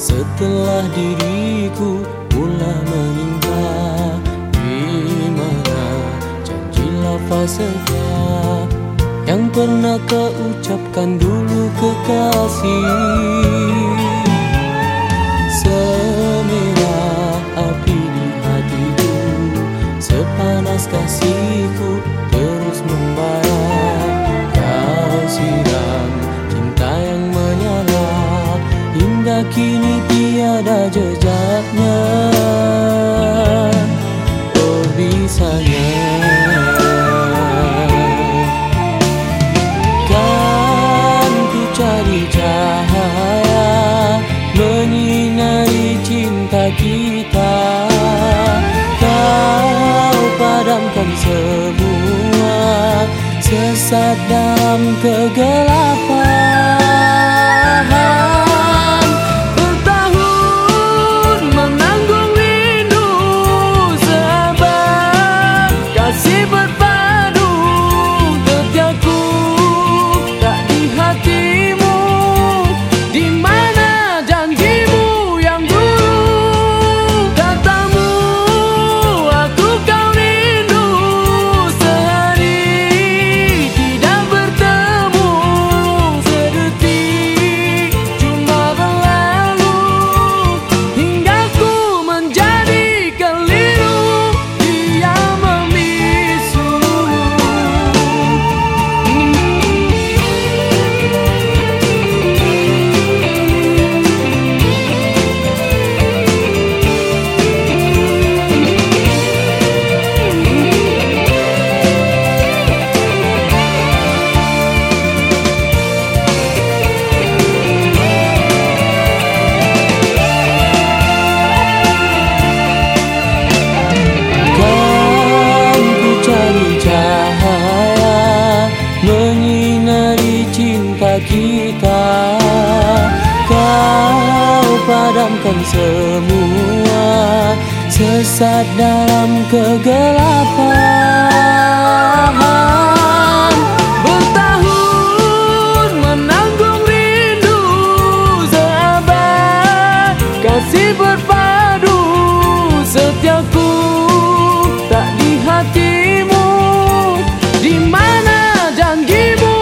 Setelah diriku mulai meninggal, di mana janji lafaz setia yang pernah kau ucapkan dulu kekasih. Semerah api di hatiku, sepanas kasihku terus membara. Kau siram cinta yang menyala, hingga kini tiada jejaknya. Oh bisanya kan ku cari cahaya menyinari cinta kita. Kau padamkan semua, sesat dalam kegelapan. Kita, kau padamkan semua, sesat dalam kegelapan. Bertahun menanggung rindu seabad, kasih berpadu setiaku tak di hatimu. Di mana janjimu?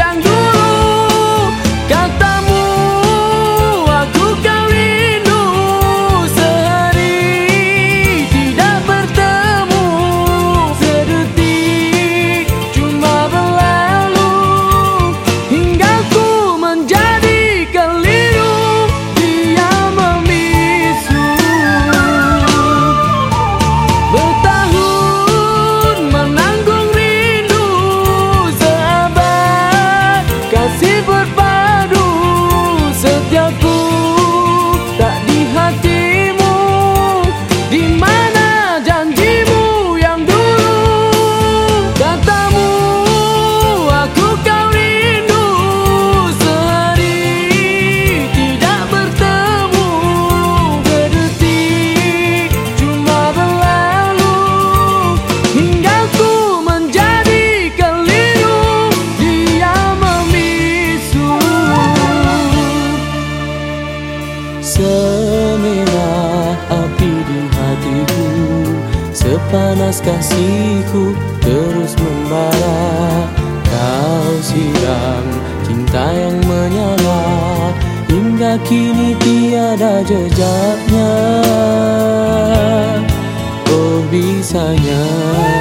Semerah api di hatiku, sepanas kasihku terus membara. Kau siram cinta yang menyala, hingga kini tiada jejaknya. Oh bisanya